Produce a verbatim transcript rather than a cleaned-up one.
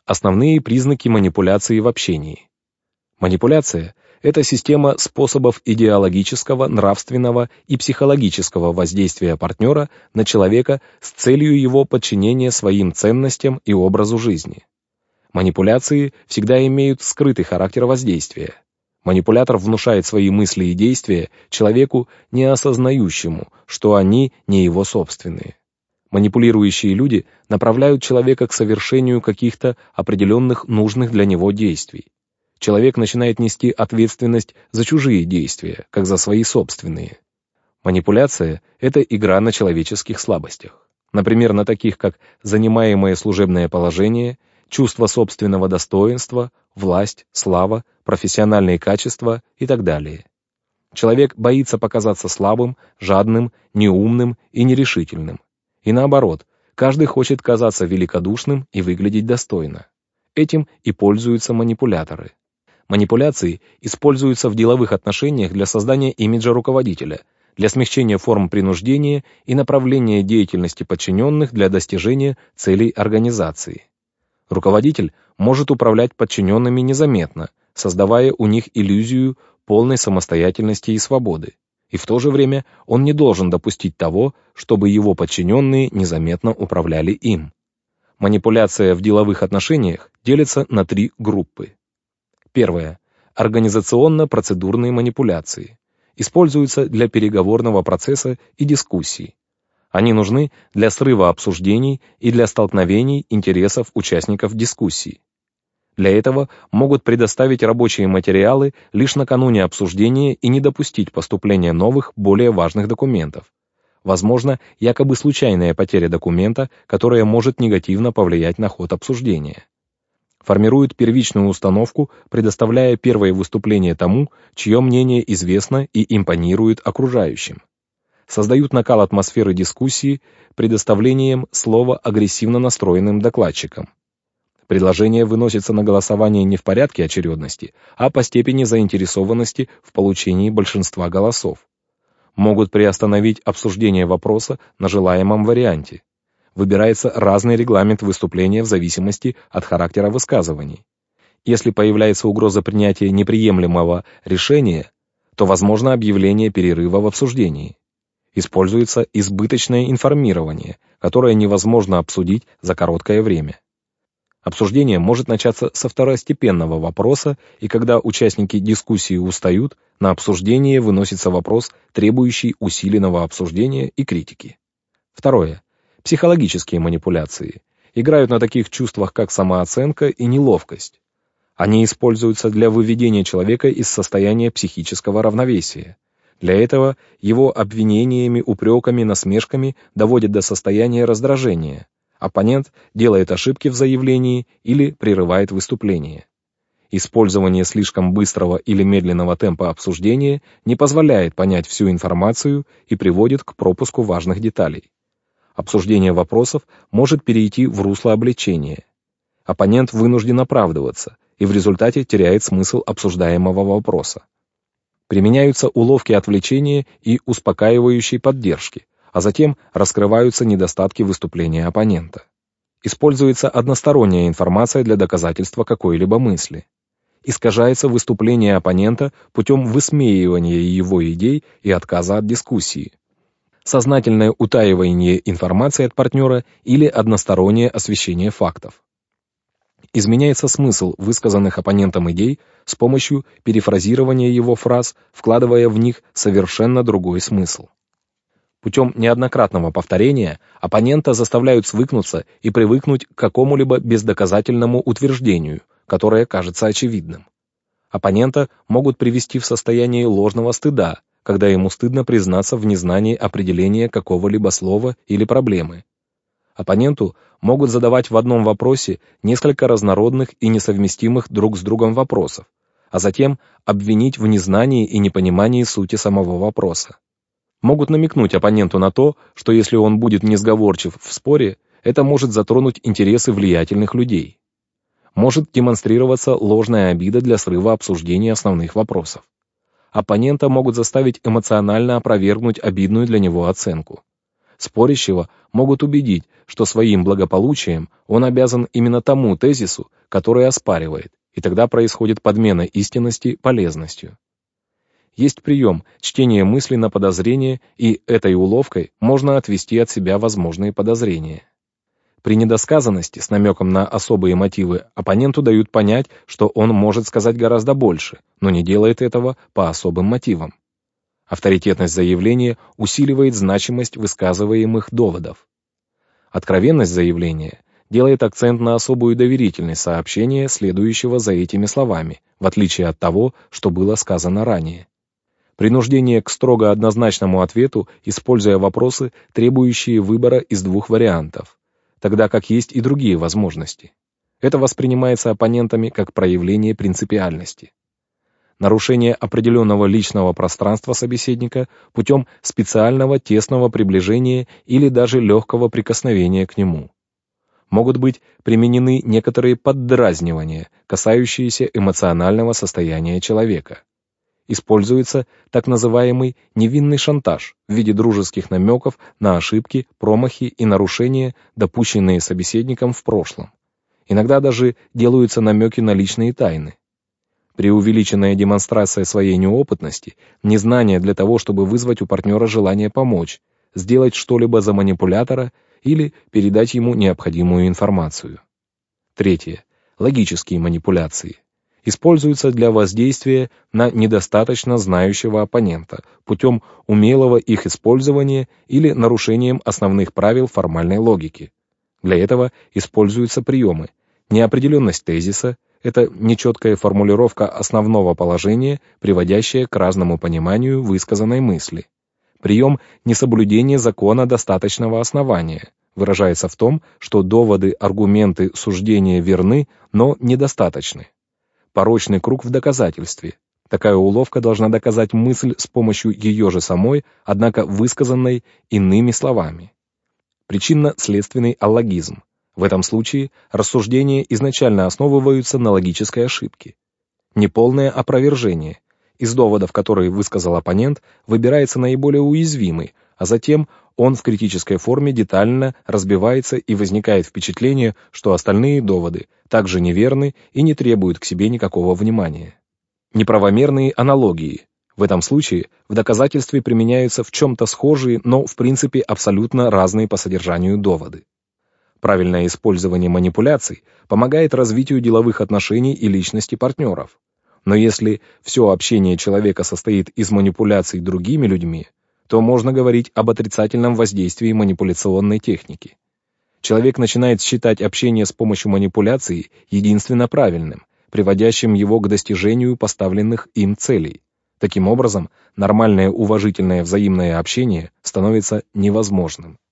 Основные признаки манипуляции в общении. Манипуляция – это система способов идеологического, нравственного и психологического воздействия партнера на человека с целью его подчинения своим ценностям и образу жизни. Манипуляции всегда имеют скрытый характер воздействия. Манипулятор внушает свои мысли и действия человеку, не осознающему, что они не его собственные. Манипулирующие люди направляют человека к совершению каких-то определенных нужных для него действий. Человек начинает нести ответственность за чужие действия, как за свои собственные. Манипуляция – это игра на человеческих слабостях. Например, на таких, как занимаемое служебное положение, чувство собственного достоинства, власть, слава, профессиональные качества и так далее. Человек боится показаться слабым, жадным, неумным и нерешительным. И наоборот, каждый хочет казаться великодушным и выглядеть достойно. Этим и пользуются манипуляторы. Манипуляции используются в деловых отношениях для создания имиджа руководителя, для смягчения форм принуждения и направления деятельности подчиненных для достижения целей организации. Руководитель может управлять подчиненными незаметно, создавая у них иллюзию полной самостоятельности и свободы. И в то же время он не должен допустить того, чтобы его подчиненные незаметно управляли им. Манипуляция в деловых отношениях делится на три группы. Первое. Организационно-процедурные манипуляции. Используются для переговорного процесса и дискуссий. Они нужны для срыва обсуждений и для столкновений интересов участников дискуссий. Для этого могут предоставить рабочие материалы лишь накануне обсуждения и не допустить поступления новых, более важных документов. Возможно, якобы случайная потеря документа, которая может негативно повлиять на ход обсуждения. Формируют первичную установку, предоставляя первое выступление тому, чье мнение известно и импонирует окружающим. Создают накал атмосферы дискуссии предоставлением слова агрессивно настроенным докладчикам. Предложение выносится на голосование не в порядке очередности, а по степени заинтересованности в получении большинства голосов. Могут приостановить обсуждение вопроса на желаемом варианте. Выбирается разный регламент выступления в зависимости от характера высказываний. Если появляется угроза принятия неприемлемого решения, то возможно объявление перерыва в обсуждении. Используется избыточное информирование, которое невозможно обсудить за короткое время. Обсуждение может начаться со второстепенного вопроса, и когда участники дискуссии устают, на обсуждение выносится вопрос, требующий усиленного обсуждения и критики. Второе. Психологические манипуляции. Играют на таких чувствах, как самооценка и неловкость. Они используются для выведения человека из состояния психического равновесия. Для этого его обвинениями, упреками, насмешками доводят до состояния раздражения. Оппонент делает ошибки в заявлении или прерывает выступление. Использование слишком быстрого или медленного темпа обсуждения не позволяет понять всю информацию и приводит к пропуску важных деталей. Обсуждение вопросов может перейти в русло обличения. Оппонент вынужден оправдываться и в результате теряет смысл обсуждаемого вопроса. Применяются уловки отвлечения и успокаивающей поддержки, а затем раскрываются недостатки выступления оппонента. Используется односторонняя информация для доказательства какой-либо мысли. Искажается выступление оппонента путем высмеивания его идей и отказа от дискуссии. Сознательное утаивание информации от партнера или одностороннее освещение фактов. Изменяется смысл высказанных оппонентом идей с помощью перефразирования его фраз, вкладывая в них совершенно другой смысл. Путем неоднократного повторения оппонента заставляют свыкнуться и привыкнуть к какому-либо бездоказательному утверждению, которое кажется очевидным. Оппонента могут привести в состояние ложного стыда, когда ему стыдно признаться в незнании определения какого-либо слова или проблемы. Оппоненту могут задавать в одном вопросе несколько разнородных и несовместимых друг с другом вопросов, а затем обвинить в незнании и непонимании сути самого вопроса. Могут намекнуть оппоненту на то, что если он будет несговорчив в споре, это может затронуть интересы влиятельных людей. Может демонстрироваться ложная обида для срыва обсуждения основных вопросов. Оппонента могут заставить эмоционально опровергнуть обидную для него оценку. Спорящего могут убедить, что своим благополучием он обязан именно тому тезису, который оспаривает, и тогда происходит подмена истинности полезностью. Есть прием чтения мысли на подозрение, и этой уловкой можно отвести от себя возможные подозрения. При недосказанности с намеком на особые мотивы оппоненту дают понять, что он может сказать гораздо больше, но не делает этого по особым мотивам. Авторитетность заявления усиливает значимость высказываемых доводов. Откровенность заявления делает акцент на особую доверительность сообщения, следующего за этими словами, в отличие от того, что было сказано ранее. Принуждение к строго однозначному ответу, используя вопросы, требующие выбора из двух вариантов, тогда как есть и другие возможности. Это воспринимается оппонентами как проявление принципиальности. Нарушение определенного личного пространства собеседника путем специального тесного приближения или даже легкого прикосновения к нему. Могут быть применены некоторые поддразнивания, касающиеся эмоционального состояния человека. Используется так называемый невинный шантаж в виде дружеских намеков на ошибки, промахи и нарушения, допущенные собеседником в прошлом. Иногда даже делаются намеки на личные тайны. Преувеличенная демонстрация своей неопытности, незнание для того, чтобы вызвать у партнера желание помочь, сделать что-либо за манипулятора или передать ему необходимую информацию. Третье. Логические манипуляции. Используются для воздействия на недостаточно знающего оппонента путем умелого их использования или нарушением основных правил формальной логики. Для этого используются приемы: неопределенность тезиса, это нечеткая формулировка основного положения, приводящая к разному пониманию высказанной мысли. Прием несоблюдения закона достаточного основания выражается в том, что доводы, аргументы, суждения верны, но недостаточны. Порочный круг в доказательстве. Такая уловка должна доказать мысль с помощью ее же самой, однако высказанной иными словами. Причинно-следственный аллогизм. В этом случае рассуждения изначально основываются на логической ошибке. Неполное опровержение. Из доводов, которые высказал оппонент, выбирается наиболее уязвимый, а затем он в критической форме детально разбивается и возникает впечатление, что остальные доводы также неверны и не требуют к себе никакого внимания. Неправомерные аналогии. В этом случае в доказательстве применяются в чем-то схожие, но в принципе абсолютно разные по содержанию доводы. Правильное использование манипуляций помогает развитию деловых отношений и личности партнеров. Но если все общение человека состоит из манипуляций другими людьми, то можно говорить об отрицательном воздействии манипуляционной техники. Человек начинает считать общение с помощью манипуляций единственно правильным, приводящим его к достижению поставленных им целей. Таким образом, нормальное уважительное взаимное общение становится невозможным.